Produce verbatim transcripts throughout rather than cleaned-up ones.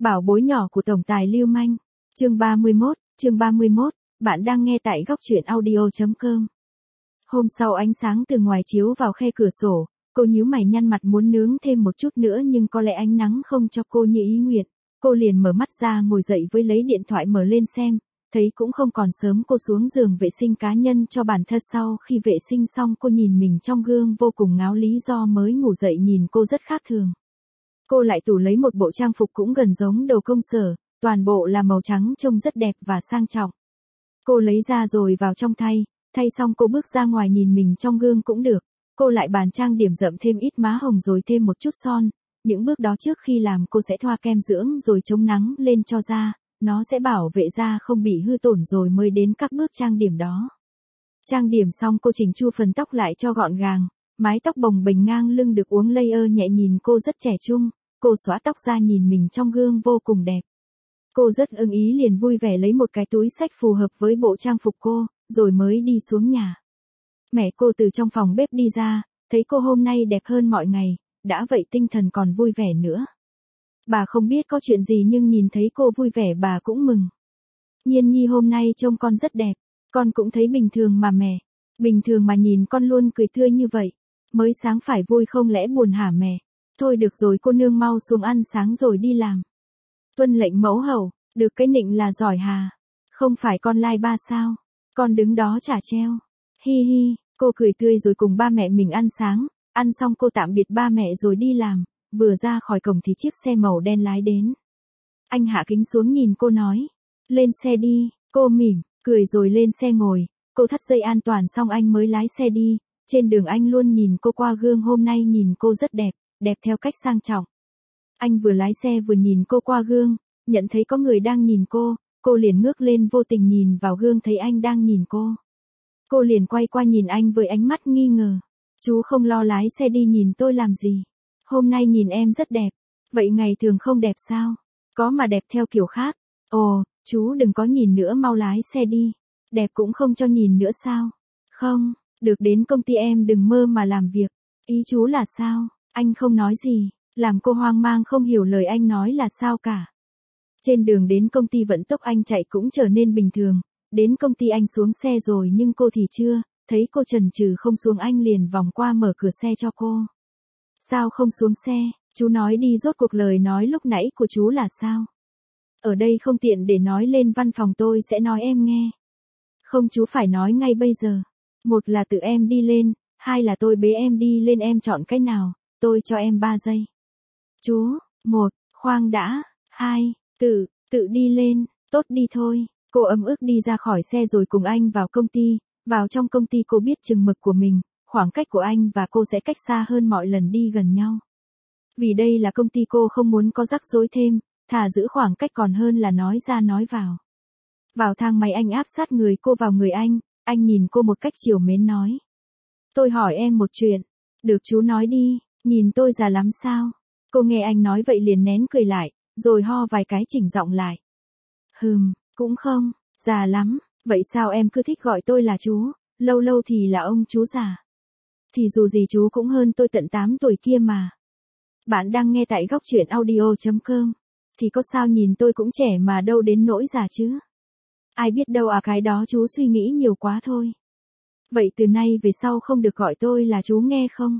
Bảo bối nhỏ của tổng tài lưu manh. Chương ba mươi mốt, chương ba mươi mốt, bạn đang nghe tại góc truyện audio chấm com. Hôm sau ánh sáng từ ngoài chiếu vào khe cửa sổ, cô nhíu mày nhăn mặt muốn nướng thêm một chút nữa nhưng có lẽ ánh nắng không cho cô như ý nguyện. Cô liền mở mắt ra ngồi dậy với lấy điện thoại mở lên xem, thấy cũng không còn sớm cô xuống giường vệ sinh cá nhân cho bản thân. Sau khi vệ sinh xong cô nhìn mình trong gương vô cùng ngáo, lý do mới ngủ dậy nhìn cô rất khác thường. Cô lại tủ lấy một bộ trang phục cũng gần giống đồ công sở, toàn bộ là màu trắng trông rất đẹp và sang trọng. Cô lấy ra rồi vào trong thay, thay xong cô bước ra ngoài nhìn mình trong gương cũng được. Cô lại bàn trang điểm rậm thêm ít má hồng rồi thêm một chút son. Những bước đó trước khi làm cô sẽ thoa kem dưỡng rồi chống nắng lên cho da, nó sẽ bảo vệ da không bị hư tổn rồi mới đến các bước trang điểm đó. Trang điểm xong cô chỉnh chu phần tóc lại cho gọn gàng, mái tóc bồng bềnh ngang lưng được uốn layer nhẹ nhìn cô rất trẻ trung. Cô xóa tóc ra nhìn mình trong gương vô cùng đẹp. Cô rất ưng ý liền vui vẻ lấy một cái túi xách phù hợp với bộ trang phục cô, rồi mới đi xuống nhà. Mẹ cô từ trong phòng bếp đi ra, thấy cô hôm nay đẹp hơn mọi ngày, đã vậy tinh thần còn vui vẻ nữa. Bà không biết có chuyện gì nhưng nhìn thấy cô vui vẻ bà cũng mừng. Nhiên Nhi hôm nay trông con rất đẹp, con cũng thấy bình thường mà mẹ. Bình thường mà nhìn con luôn cười tươi như vậy. Mới sáng phải vui không lẽ buồn hả mẹ? Thôi được rồi cô nương mau xuống ăn sáng rồi đi làm. Tuân lệnh mẫu hậu, được cái nịnh là giỏi hà. Không phải con lai ba sao? Con đứng đó chả treo. Hi hi, cô cười tươi rồi cùng ba mẹ mình ăn sáng. Ăn xong cô tạm biệt ba mẹ rồi đi làm. Vừa ra khỏi cổng thì chiếc xe màu đen lái đến. Anh hạ kính xuống nhìn cô nói. Lên xe đi, cô mỉm, cười rồi lên xe ngồi. Cô thắt dây an toàn xong anh mới lái xe đi. Trên đường anh luôn nhìn cô qua gương, hôm nay nhìn cô rất đẹp. Đẹp theo cách sang trọng. Anh vừa lái xe vừa nhìn cô qua gương, nhận thấy có người đang nhìn cô, cô liền ngước lên vô tình nhìn vào gương thấy anh đang nhìn cô. Cô liền quay qua nhìn anh với ánh mắt nghi ngờ. Chú không lo lái xe đi nhìn tôi làm gì? Hôm nay nhìn em rất đẹp. Vậy ngày thường không đẹp sao? Có mà đẹp theo kiểu khác. Ồ, chú đừng có nhìn nữa, mau lái xe đi. Đẹp cũng không cho nhìn nữa sao? Không, được đến công ty em đừng mơ mà làm việc. Ý chú là sao? Anh không nói gì, làm cô hoang mang không hiểu lời anh nói là sao cả. Trên đường đến công ty vận tốc anh chạy cũng trở nên bình thường. Đến công ty anh xuống xe rồi nhưng cô thì chưa, thấy cô chần chừ không xuống anh liền vòng qua mở cửa xe cho cô. Sao không xuống xe, chú nói đi, rốt cuộc lời nói lúc nãy của chú là sao? Ở đây không tiện để nói lên văn phòng, tôi sẽ nói em nghe. Không, chú phải nói ngay bây giờ. Một là tự em đi lên, hai là tôi bế em đi lên, em chọn cái nào? Tôi cho em ba giây. Chú, một, khoan đã, hai, tự, tự đi lên, tốt đi thôi. Cô ấm ức đi ra khỏi xe rồi cùng anh vào công ty. Vào trong công ty cô biết chừng mực của mình, khoảng cách của anh và cô sẽ cách xa hơn mọi lần đi gần nhau. Vì đây là công ty cô không muốn có rắc rối thêm, thà giữ khoảng cách còn hơn là nói ra nói vào. Vào thang máy anh áp sát người cô vào người anh, anh nhìn cô một cách trìu mến nói. Tôi hỏi em một chuyện. Được chú nói đi. Nhìn tôi già lắm sao? Cô nghe anh nói vậy liền nén cười lại, rồi ho vài cái chỉnh giọng lại. Hừm, cũng không, già lắm, vậy sao em cứ thích gọi tôi là chú, lâu lâu thì là ông chú già. Thì dù gì chú cũng hơn tôi tận tám tuổi kia mà. Bạn đang nghe tại góc truyện audio chấm com. Thì có sao nhìn tôi cũng trẻ mà đâu đến nỗi già chứ. Ai biết đâu à, cái đó chú suy nghĩ nhiều quá thôi. Vậy từ nay về sau không được gọi tôi là chú nghe không?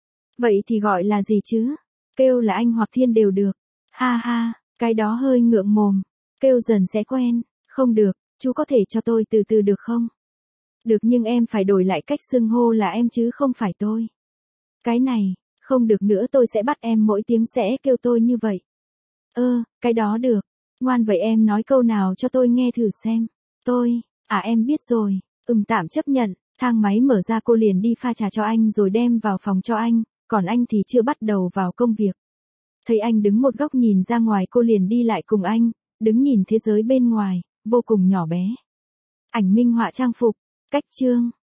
Vậy thì gọi là gì chứ? Kêu là anh hoặc Thiên đều được. Ha ha, cái đó hơi ngượng mồm. Kêu dần sẽ quen. Không được, chú có thể cho tôi từ từ được không? Được, nhưng em phải đổi lại cách xưng hô là em chứ không phải tôi. Cái này, không được nữa, tôi sẽ bắt em mỗi tiếng sẽ kêu tôi như vậy. Ơ, cái đó được. Ngoan vậy em nói câu nào cho tôi nghe thử xem. Tôi, à em biết rồi. Ừm, tạm chấp nhận. Thang máy mở ra cô liền đi pha trà cho anh rồi đem vào phòng cho anh. Còn anh thì chưa bắt đầu vào công việc. Thấy anh đứng một góc nhìn ra ngoài cô liền đi lại cùng anh, đứng nhìn thế giới bên ngoài, vô cùng nhỏ bé. Ảnh minh họa trang phục, cách chương.